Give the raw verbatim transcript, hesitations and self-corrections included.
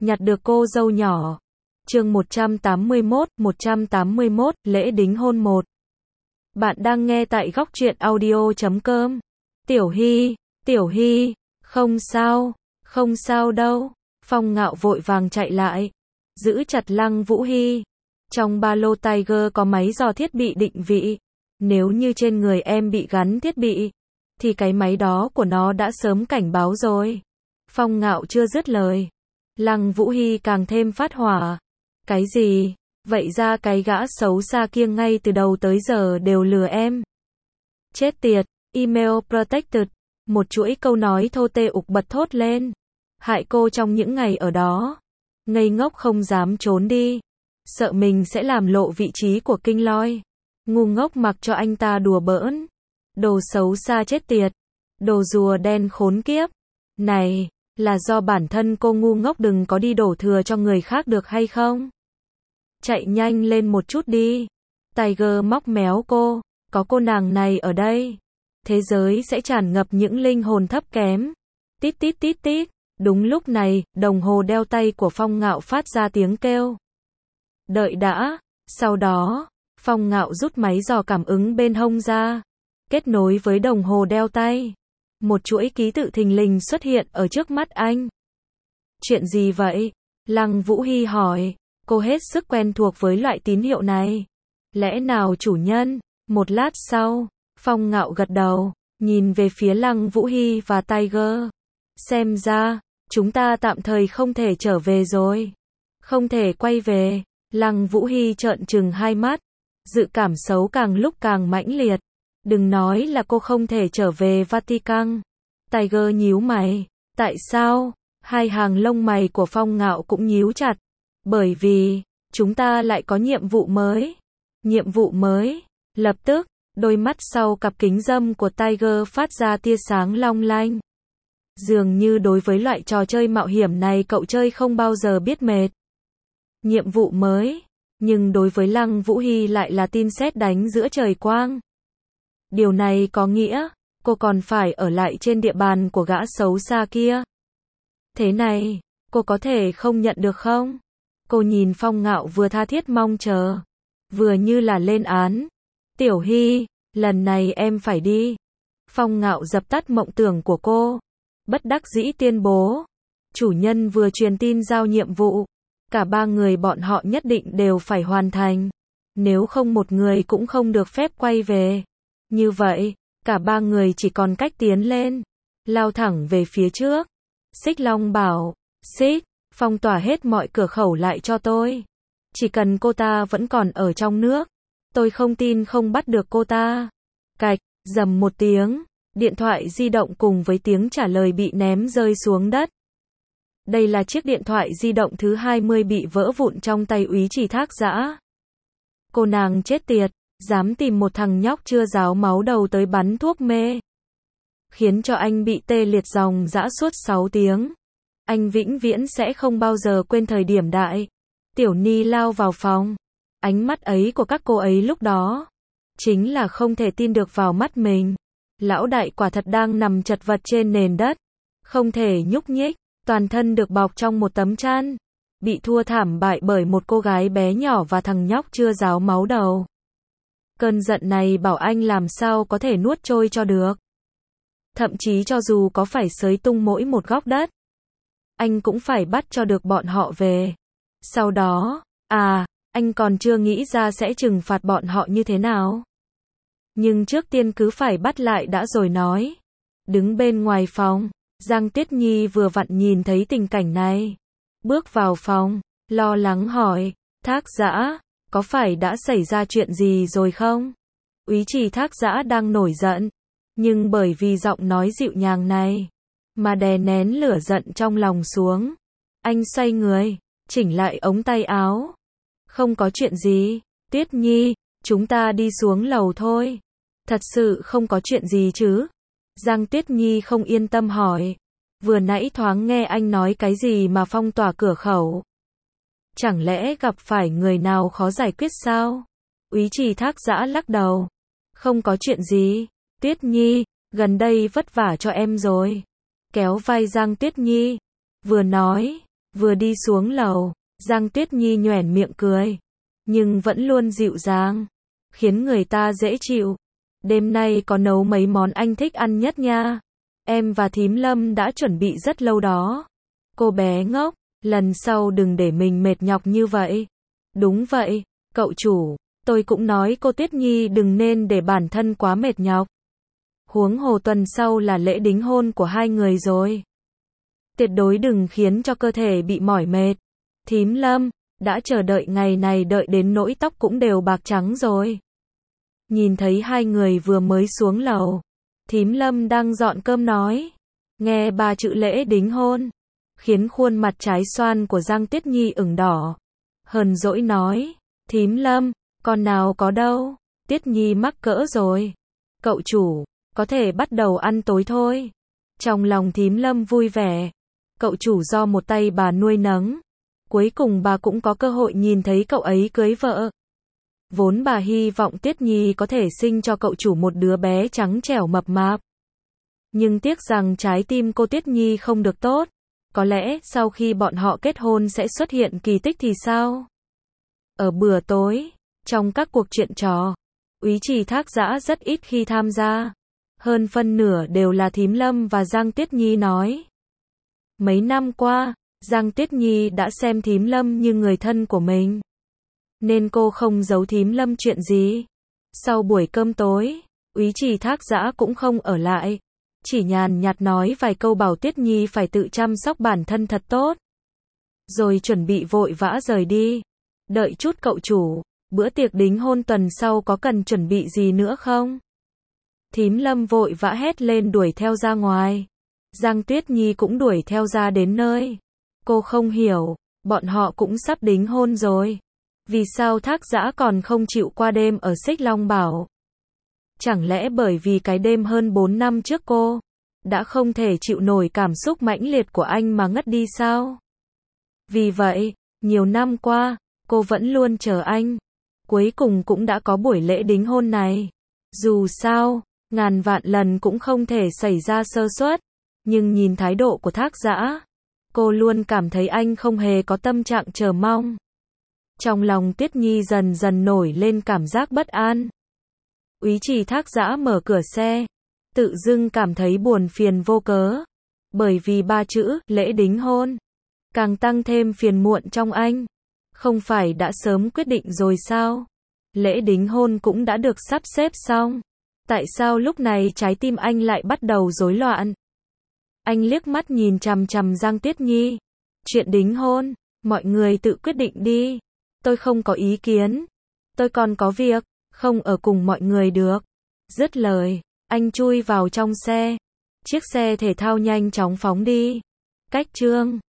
nhặt được cô dâu nhỏ. Chương một trăm tám mươi mốt, một trăm tám mươi mốt, lễ đính hôn một. Bạn đang nghe tại góc truyện audio chấm com. Tiểu Hy, Tiểu Hy, không sao, không sao đâu. Phong Ngạo vội vàng chạy lại, giữ chặt Lăng Vũ Hy. Trong ba lô Tiger có máy dò thiết bị định vị. Nếu như trên người em bị gắn thiết bị, thì cái máy đó của nó đã sớm cảnh báo rồi. Phong Ngạo chưa dứt lời, Lăng Vũ Hy càng thêm phát hỏa. Cái gì? Vậy ra cái gã xấu xa kia ngay từ đầu tới giờ đều lừa em. Chết tiệt, email protected. Một chuỗi câu nói thô tê ục bật thốt lên. Hại cô trong những ngày ở đó. Ngây ngốc không dám trốn đi. Sợ mình sẽ làm lộ vị trí của Kinh Lôi. Ngu ngốc mặc cho anh ta đùa bỡn. Đồ xấu xa chết tiệt. Đồ rùa đen khốn kiếp. Này, là do bản thân cô ngu ngốc, đừng có đi đổ thừa cho người khác được hay không? Chạy nhanh lên một chút đi. Tiger móc méo cô. Có cô nàng này ở đây, thế giới sẽ tràn ngập những linh hồn thấp kém. Tít tít tít tít. Đúng lúc này, đồng hồ đeo tay của Phong Ngạo phát ra tiếng kêu. Đợi đã. Sau đó, Phong Ngạo rút máy dò cảm ứng bên hông ra, kết nối với đồng hồ đeo tay. Một chuỗi ký tự thình lình xuất hiện ở trước mắt anh. Chuyện gì vậy? Lăng Vũ Hy hỏi. Cô hết sức quen thuộc với loại tín hiệu này. Lẽ nào chủ nhân? Một lát sau, Phong Ngạo gật đầu, nhìn về phía Lăng Vũ Hy và Tiger. Xem ra, chúng ta tạm thời không thể trở về rồi. Không thể quay về. Lăng Vũ Hy trợn trừng hai mắt. Dự cảm xấu càng lúc càng mãnh liệt. Đừng nói là cô không thể trở về Vatican. Tiger nhíu mày. Tại sao? Hai hàng lông mày của Phong Ngạo cũng nhíu chặt. Bởi vì, chúng ta lại có nhiệm vụ mới. Nhiệm vụ mới. Lập tức, đôi mắt sau cặp kính râm của Tiger phát ra tia sáng long lanh. Dường như đối với loại trò chơi mạo hiểm này cậu chơi không bao giờ biết mệt. Nhiệm vụ mới. Nhưng đối với Lăng Vũ Hy lại là tin sét đánh giữa trời quang. Điều này có nghĩa, cô còn phải ở lại trên địa bàn của gã xấu xa kia. Thế này, cô có thể không nhận được không? Cô nhìn Phong Ngạo vừa tha thiết mong chờ, vừa như là lên án. Tiểu Hy, lần này em phải đi. Phong Ngạo dập tắt mộng tưởng của cô. Bất đắc dĩ tuyên bố. Chủ nhân vừa truyền tin giao nhiệm vụ. Cả ba người bọn họ nhất định đều phải hoàn thành. Nếu không một người cũng không được phép quay về. Như vậy, cả ba người chỉ còn cách tiến lên. Lao thẳng về phía trước. Xích Long bảo, Xích, phong tỏa hết mọi cửa khẩu lại cho tôi. Chỉ cần cô ta vẫn còn ở trong nước, tôi không tin không bắt được cô ta. Cạch, rầm một tiếng, điện thoại di động cùng với tiếng trả lời bị ném rơi xuống đất. Đây là chiếc điện thoại di động thứ hai mươi bị vỡ vụn trong tay Úy Trì Thác Dã. Cô nàng chết tiệt, dám tìm một thằng nhóc chưa ráo máu đầu tới bắn thuốc mê. Khiến cho anh bị tê liệt dòng dã suốt sáu tiếng. Anh vĩnh viễn sẽ không bao giờ quên thời điểm đại. Tiểu Ni lao vào phòng. Ánh mắt ấy của các cô ấy lúc đó, chính là không thể tin được vào mắt mình. Lão đại quả thật đang nằm chật vật trên nền đất. Không thể nhúc nhích, toàn thân được bọc trong một tấm chăn. Bị thua thảm bại bởi một cô gái bé nhỏ và thằng nhóc chưa ráo máu đầu. Cơn giận này bảo anh làm sao có thể nuốt trôi cho được. Thậm chí cho dù có phải xới tung mỗi một góc đất, anh cũng phải bắt cho được bọn họ về. Sau đó, à, anh còn chưa nghĩ ra sẽ trừng phạt bọn họ như thế nào. Nhưng trước tiên cứ phải bắt lại đã rồi nói. Đứng bên ngoài phòng, Giang Tuyết Nhi vừa vặn nhìn thấy tình cảnh này. Bước vào phòng, lo lắng hỏi, Thác Dã, có phải đã xảy ra chuyện gì rồi không? Úy Trì Thác Dã đang nổi giận, nhưng bởi vì giọng nói dịu nhàng này, mà đè nén lửa giận trong lòng xuống. Anh xoay người, chỉnh lại ống tay áo. Không có chuyện gì, Tuyết Nhi, chúng ta đi xuống lầu thôi. Thật sự không có chuyện gì chứ? Giang Tuyết Nhi không yên tâm hỏi. Vừa nãy thoáng nghe anh nói cái gì mà phong tỏa cửa khẩu. Chẳng lẽ gặp phải người nào khó giải quyết sao? Úy Trì Thác Dã lắc đầu. Không có chuyện gì, Tuyết Nhi, gần đây vất vả cho em rồi. Kéo vai Giang Tuyết Nhi, vừa nói, Vừa đi xuống lầu, Giang Tuyết Nhi nhoẻn miệng cười, nhưng vẫn luôn dịu dàng, khiến người ta dễ chịu. Đêm nay có nấu mấy món anh thích ăn nhất nha. Em và thím Lâm đã chuẩn bị rất lâu đó. Cô bé ngốc, lần sau đừng để mình mệt nhọc như vậy. Đúng vậy, cậu chủ, tôi cũng nói cô Tuyết Nhi đừng nên để bản thân quá mệt nhọc. Huống hồ tuần sau là lễ đính hôn của hai người rồi. Tuyệt đối đừng khiến cho cơ thể bị mỏi mệt. Thím Lâm, đã chờ đợi ngày này đợi đến nỗi tóc cũng đều bạc trắng rồi. Nhìn thấy hai người vừa mới xuống lầu, thím Lâm đang dọn cơm nói. Nghe ba chữ lễ đính hôn, khiến khuôn mặt trái xoan của Giang Tuyết Nhi ửng đỏ. Hờn dỗi nói, thím Lâm, con nào có đâu, Tuyết Nhi mắc cỡ rồi. Cậu chủ, có thể bắt đầu ăn tối thôi. Trong lòng thím Lâm vui vẻ, cậu chủ do một tay bà nuôi nấng. Cuối cùng bà cũng có cơ hội nhìn thấy cậu ấy cưới vợ. Vốn bà hy vọng Tuyết Nhi có thể sinh cho cậu chủ một đứa bé trắng trẻo mập mạp. Nhưng tiếc rằng trái tim cô Tuyết Nhi không được tốt. Có lẽ sau khi bọn họ kết hôn sẽ xuất hiện kỳ tích thì sao? Ở bữa tối, trong các cuộc chuyện trò, Úy Trì Thác Dã rất ít khi tham gia. Hơn phân nửa đều là thím Lâm và Giang Tuyết Nhi nói. Mấy năm qua, Giang Tuyết Nhi đã xem thím Lâm như người thân của mình. Nên cô không giấu thím Lâm chuyện gì. Sau buổi cơm tối, Úy Trì Thác Dã cũng không ở lại. Chỉ nhàn nhạt nói vài câu bảo Tuyết Nhi phải tự chăm sóc bản thân thật tốt. Rồi chuẩn bị vội vã rời đi. Đợi chút cậu chủ, bữa tiệc đính hôn tuần sau có cần chuẩn bị gì nữa không? Thím Lâm vội vã hét lên đuổi theo ra ngoài. Giang Tuyết Nhi cũng đuổi theo ra đến nơi. Cô không hiểu, bọn họ cũng sắp đính hôn rồi. Vì sao Thác Dã còn không chịu qua đêm ở Xích Long Bảo? Chẳng lẽ bởi vì cái đêm hơn bốn năm trước cô đã không thể chịu nổi cảm xúc mãnh liệt của anh mà ngất đi sao? Vì vậy, nhiều năm qua, cô vẫn luôn chờ anh. Cuối cùng cũng đã có buổi lễ đính hôn này. Dù sao, ngàn vạn lần cũng không thể xảy ra sơ suất. Nhưng nhìn thái độ của Thác Dã, cô luôn cảm thấy anh không hề có tâm trạng chờ mong. Trong lòng Tuyết Nhi dần dần nổi lên cảm giác bất an. Úy Trì Thác Dã mở cửa xe, tự dưng cảm thấy buồn phiền vô cớ. Bởi vì ba chữ, lễ đính hôn, càng tăng thêm phiền muộn trong anh. Không phải đã sớm quyết định rồi sao? Lễ đính hôn cũng đã được sắp xếp xong. Tại sao lúc này trái tim anh lại bắt đầu rối loạn? Anh liếc mắt nhìn chằm chằm Giang Tuyết Nhi. Chuyện đính hôn, mọi người tự quyết định đi. Tôi không có ý kiến. Tôi còn có việc, không ở cùng mọi người được. Dứt lời, anh chui vào trong xe. Chiếc xe thể thao nhanh chóng phóng đi. Cách Trương